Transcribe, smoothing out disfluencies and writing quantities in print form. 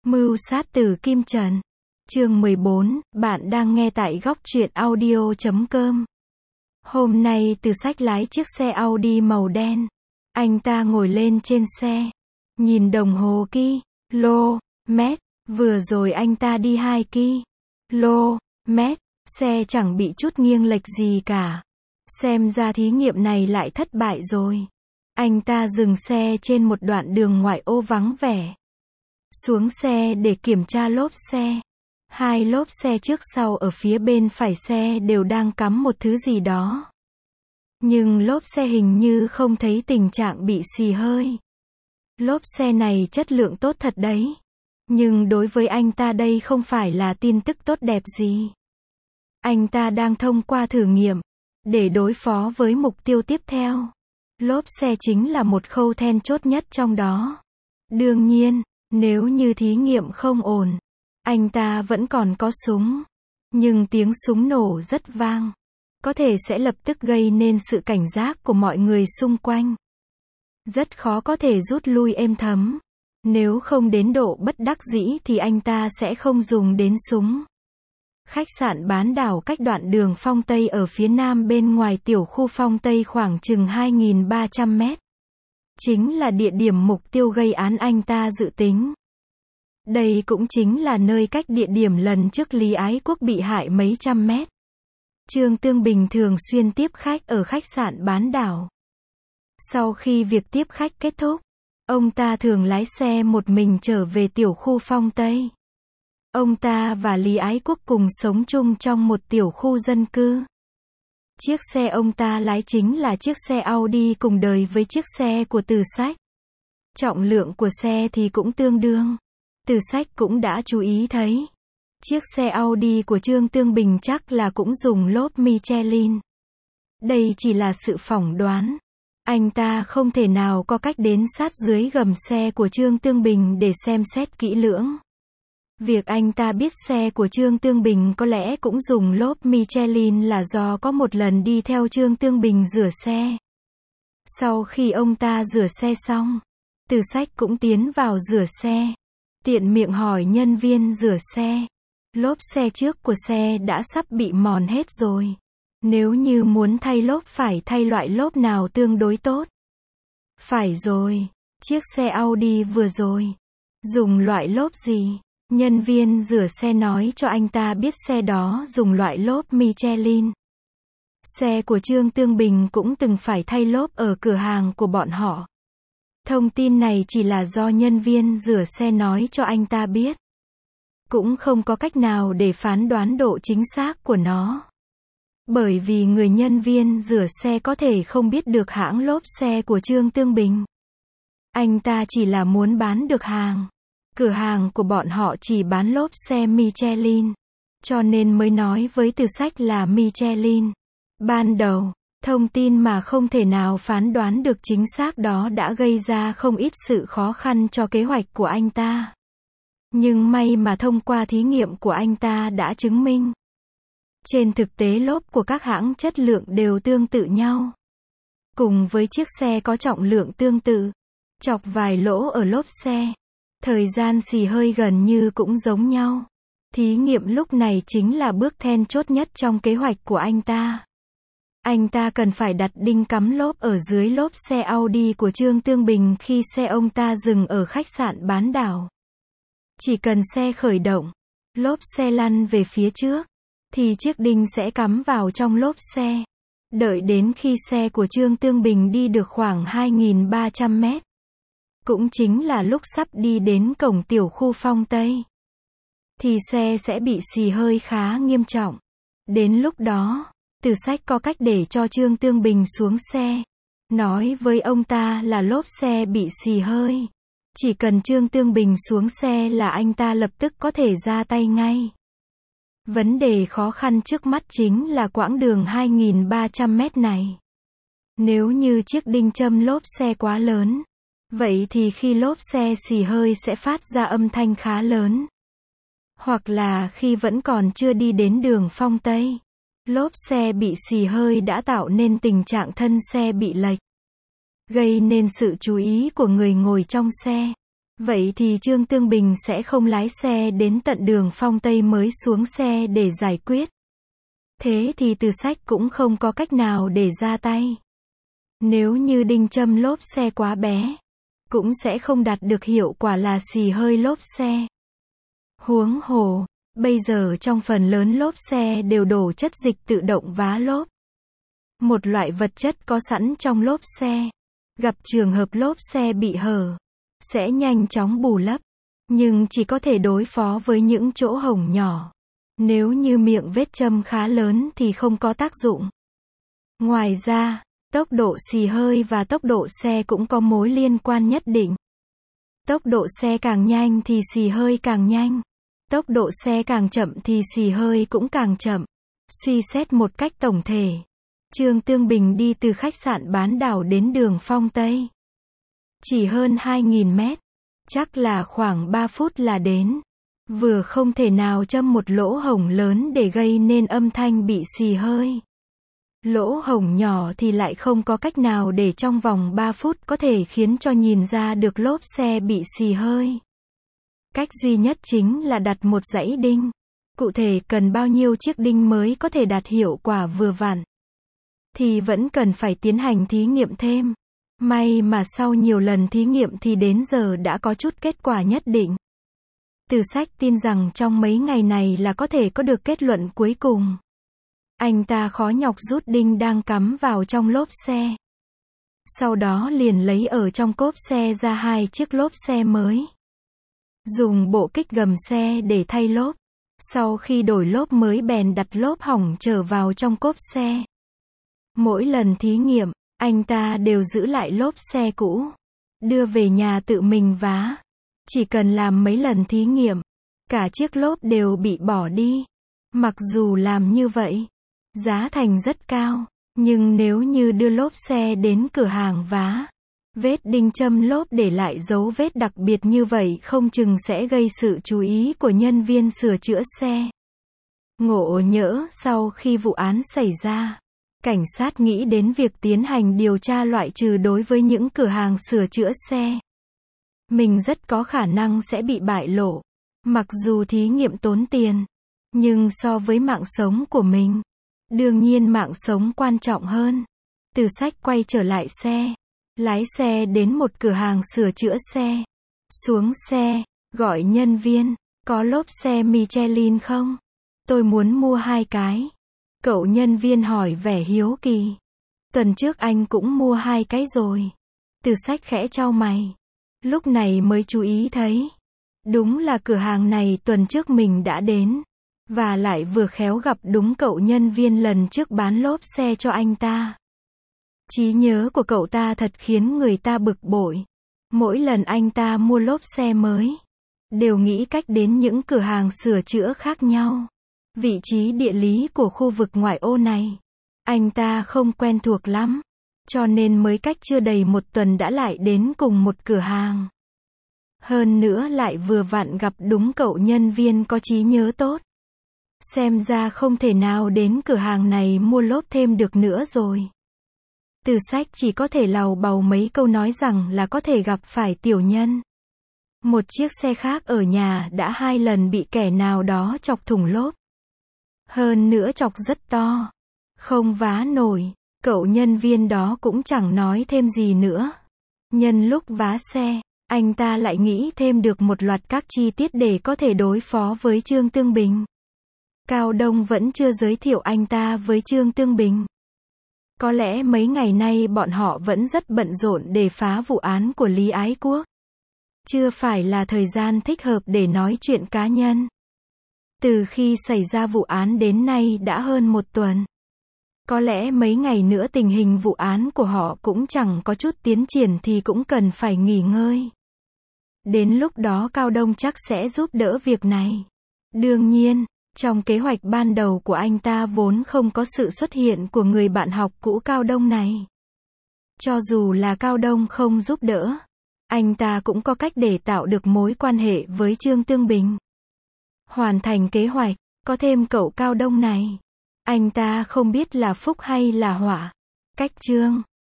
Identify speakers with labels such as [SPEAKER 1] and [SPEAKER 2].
[SPEAKER 1] Mưu sát từ Kim Trần. Chương 14, bạn đang nghe tại góc truyện audio.com. Hôm nay Từ Sách lái chiếc xe Audi màu đen. Anh ta ngồi lên trên xe. Nhìn đồng hồ km. Vừa rồi anh ta đi 2 km. Xe chẳng bị chút nghiêng lệch gì cả. Xem ra thí nghiệm này lại thất bại rồi. Anh ta dừng xe trên một đoạn đường ngoại ô vắng vẻ. Xuống xe để kiểm tra lốp xe. Hai lốp xe trước sau ở phía bên phải xe đều đang cắm một thứ gì đó. Nhưng lốp xe hình như không thấy tình trạng bị xì hơi. Lốp xe này chất lượng tốt thật đấy. Nhưng đối với anh ta đây không phải là tin tức tốt đẹp gì. Anh ta đang thông qua thử nghiệm để đối phó với mục tiêu tiếp theo. Lốp xe chính là một khâu then chốt nhất trong đó. Đương nhiên, nếu như thí nghiệm không ổn, anh ta vẫn còn có súng. Nhưng tiếng súng nổ rất vang. Có thể sẽ lập tức gây nên sự cảnh giác của mọi người xung quanh. Rất khó có thể rút lui êm thấm. Nếu không đến độ bất đắc dĩ thì anh ta sẽ không dùng đến súng. Khách sạn Bán Đảo cách đoạn đường Phong Tây ở phía nam bên ngoài tiểu khu Phong Tây khoảng chừng 2.300 mét. Chính là địa điểm mục tiêu gây án anh ta dự tính. Đây cũng chính là nơi cách địa điểm lần trước Lý Ái Quốc bị hại mấy trăm mét. Trương Tương Bình thường xuyên tiếp khách ở khách sạn Bán Đảo. Sau khi việc tiếp khách kết thúc, ông ta thường lái xe một mình trở về tiểu khu Phong Tây. Ông ta và Lý Ái Quốc cùng sống chung trong một tiểu khu dân cư. Chiếc xe ông ta lái chính là chiếc xe Audi cùng đời với chiếc xe của Từ Sách. Trọng lượng của xe thì cũng tương đương. Từ Sách cũng đã chú ý thấy. Chiếc xe Audi của Trương Tương Bình chắc là cũng dùng lốp Michelin. Đây chỉ là sự phỏng đoán. Anh ta không thể nào có cách đến sát dưới gầm xe của Trương Tương Bình để xem xét kỹ lưỡng. Việc anh ta biết xe của Trương Tương Bình có lẽ cũng dùng lốp Michelin là do có một lần đi theo Trương Tương Bình rửa xe. Sau khi ông ta rửa xe xong, Từ Sách cũng tiến vào rửa xe. Tiện miệng hỏi nhân viên rửa xe. Lốp xe trước của xe đã sắp bị mòn hết rồi. Nếu như muốn thay lốp phải thay loại lốp nào tương đối tốt? Phải rồi, chiếc xe Audi vừa rồi. Dùng loại lốp gì? Nhân viên rửa xe nói cho anh ta biết xe đó dùng loại lốp Michelin. Xe của Trương Tương Bình cũng từng phải thay lốp ở cửa hàng của bọn họ. Thông tin này chỉ là do nhân viên rửa xe nói cho anh ta biết. Cũng không có cách nào để phán đoán độ chính xác của nó. Bởi vì người nhân viên rửa xe có thể không biết được hãng lốp xe của Trương Tương Bình. Anh ta chỉ là muốn bán được hàng. Cửa hàng của bọn họ chỉ bán lốp xe Michelin. Cho nên mới nói với Từ Sách là Michelin. Ban đầu, thông tin mà không thể nào phán đoán được chính xác đó đã gây ra không ít sự khó khăn cho kế hoạch của anh ta. Nhưng may mà thông qua thí nghiệm của anh ta đã chứng minh. Trên thực tế lốp của các hãng chất lượng đều tương tự nhau. Cùng với chiếc xe có trọng lượng tương tự, chọc vài lỗ ở lốp xe. Thời gian xì hơi gần như cũng giống nhau. Thí nghiệm lúc này chính là bước then chốt nhất trong kế hoạch của anh ta. Anh ta cần phải đặt đinh cắm lốp ở dưới lốp xe Audi của Trương Tương Bình khi xe ông ta dừng ở khách sạn Bán Đảo. Chỉ cần xe khởi động, lốp xe lăn về phía trước, thì chiếc đinh sẽ cắm vào trong lốp xe. Đợi đến khi xe của Trương Tương Bình đi được khoảng 2.300 mét. Cũng chính là lúc sắp đi đến cổng tiểu khu Phong Tây. Thì xe sẽ bị xì hơi khá nghiêm trọng. Đến lúc đó, Từ Sách có cách để cho Trương Tương Bình xuống xe. Nói với ông ta là lốp xe bị xì hơi. Chỉ cần Trương Tương Bình xuống xe là anh ta lập tức có thể ra tay ngay. Vấn đề khó khăn trước mắt chính là quãng đường 2.300 mét này. Nếu như chiếc đinh châm lốp xe quá lớn, vậy thì khi lốp xe xì hơi sẽ phát ra âm thanh khá lớn. Hoặc là khi vẫn còn chưa đi đến đường Phong Tây, lốp xe bị xì hơi đã tạo nên tình trạng thân xe bị lệch, gây nên sự chú ý của người ngồi trong xe. Vậy thì Trương Tương Bình sẽ không lái xe đến tận đường Phong Tây mới xuống xe để giải quyết. Thế thì Từ Sách cũng không có cách nào để ra tay. Nếu như đinh châm lốp xe quá bé, cũng sẽ không đạt được hiệu quả là xì hơi lốp xe. Huống hồ, bây giờ trong phần lớn lốp xe đều đổ chất dịch tự động vá lốp. Một loại vật chất có sẵn trong lốp xe. Gặp trường hợp lốp xe bị hở, sẽ nhanh chóng bù lấp. Nhưng chỉ có thể đối phó với những chỗ hổng nhỏ. Nếu như miệng vết châm khá lớn thì không có tác dụng. Ngoài ra, tốc độ xì hơi và tốc độ xe cũng có mối liên quan nhất định. Tốc độ xe càng nhanh thì xì hơi càng nhanh. Tốc độ xe càng chậm thì xì hơi cũng càng chậm. Suy xét một cách tổng thể, Trương Tương Bình đi từ khách sạn Bán Đảo đến đường Phong Tây. Chỉ hơn 2.000 mét. Chắc là khoảng 3 phút là đến. Vừa không thể nào châm một lỗ hổng lớn để gây nên âm thanh bị xì hơi. Lỗ hổng nhỏ thì lại không có cách nào để trong vòng 3 phút có thể khiến cho nhìn ra được lốp xe bị xì hơi. Cách duy nhất chính là đặt một dãy đinh. Cụ thể cần bao nhiêu chiếc đinh mới có thể đạt hiệu quả vừa vặn, thì vẫn cần phải tiến hành thí nghiệm thêm. May mà sau nhiều lần thí nghiệm thì đến giờ đã có chút kết quả nhất định. Từ Sách tin rằng trong mấy ngày này là có thể có được kết luận cuối cùng. Anh ta khó nhọc rút đinh đang cắm vào trong lốp xe. Sau đó liền lấy ở trong cốp xe ra 2 chiếc lốp xe mới. Dùng bộ kích gầm xe để thay lốp. Sau khi đổi lốp mới bèn đặt lốp hỏng trở vào trong cốp xe. Mỗi lần thí nghiệm, anh ta đều giữ lại lốp xe cũ, đưa về nhà tự mình vá. Chỉ cần làm mấy lần thí nghiệm, cả chiếc lốp đều bị bỏ đi. Mặc dù làm như vậy, giá thành rất cao, nhưng nếu như đưa lốp xe đến cửa hàng vá, vết đinh châm lốp để lại dấu vết đặc biệt như vậy không chừng sẽ gây sự chú ý của nhân viên sửa chữa xe. Ngộ nhỡ sau khi vụ án xảy ra, cảnh sát nghĩ đến việc tiến hành điều tra loại trừ đối với những cửa hàng sửa chữa xe. Mình rất có khả năng sẽ bị bại lộ. Mặc dù thí nghiệm tốn tiền, nhưng so với mạng sống của mình, đương nhiên mạng sống quan trọng hơn. Từ Sách quay trở lại xe, lái xe đến một cửa hàng sửa chữa xe. Xuống xe, gọi nhân viên, có lốp xe Michelin không? Tôi muốn mua 2 cái. Cậu nhân viên hỏi vẻ hiếu kỳ. Tuần trước anh cũng mua 2 cái rồi. Từ Sách khẽ chau mày. Lúc này mới chú ý thấy. Đúng là cửa hàng này tuần trước mình đã đến. Và lại vừa khéo gặp đúng cậu nhân viên lần trước bán lốp xe cho anh ta. Trí nhớ của cậu ta thật khiến người ta bực bội. Mỗi lần anh ta mua lốp xe mới, đều nghĩ cách đến những cửa hàng sửa chữa khác nhau. Vị trí địa lý của khu vực ngoại ô này, anh ta không quen thuộc lắm. Cho nên mới cách chưa đầy 1 tuần đã lại đến cùng một cửa hàng. Hơn nữa lại vừa vặn gặp đúng cậu nhân viên có trí nhớ tốt. Xem ra không thể nào đến cửa hàng này mua lốp thêm được nữa rồi. Từ Sách chỉ có thể làu bàu mấy câu nói rằng là có thể gặp phải tiểu nhân. Một chiếc xe khác ở nhà đã 2 lần bị kẻ nào đó chọc thủng lốp. Hơn nữa chọc rất to. Không vá nổi. Cậu nhân viên đó cũng chẳng nói thêm gì nữa. Nhân lúc vá xe, anh ta lại nghĩ thêm được một loạt các chi tiết để có thể đối phó với Trương Tương Bình. Cao Đông vẫn chưa giới thiệu anh ta với Trương Tương Bình. Có lẽ mấy ngày nay bọn họ vẫn rất bận rộn để phá vụ án của Lý Ái Quốc. Chưa phải là thời gian thích hợp để nói chuyện cá nhân. Từ khi xảy ra vụ án đến nay đã hơn 1 tuần. Có lẽ mấy ngày nữa tình hình vụ án của họ cũng chẳng có chút tiến triển thì cũng cần phải nghỉ ngơi. Đến lúc đó Cao Đông chắc sẽ giúp đỡ việc này. Đương nhiên, trong kế hoạch ban đầu của anh ta vốn không có sự xuất hiện của người bạn học cũ Cao Đông này. Cho dù là Cao Đông không giúp đỡ, anh ta cũng có cách để tạo được mối quan hệ với Trương Tương Bình. Hoàn thành kế hoạch, có thêm cậu Cao Đông này. Anh ta không biết là phúc hay là họa. Cách Trương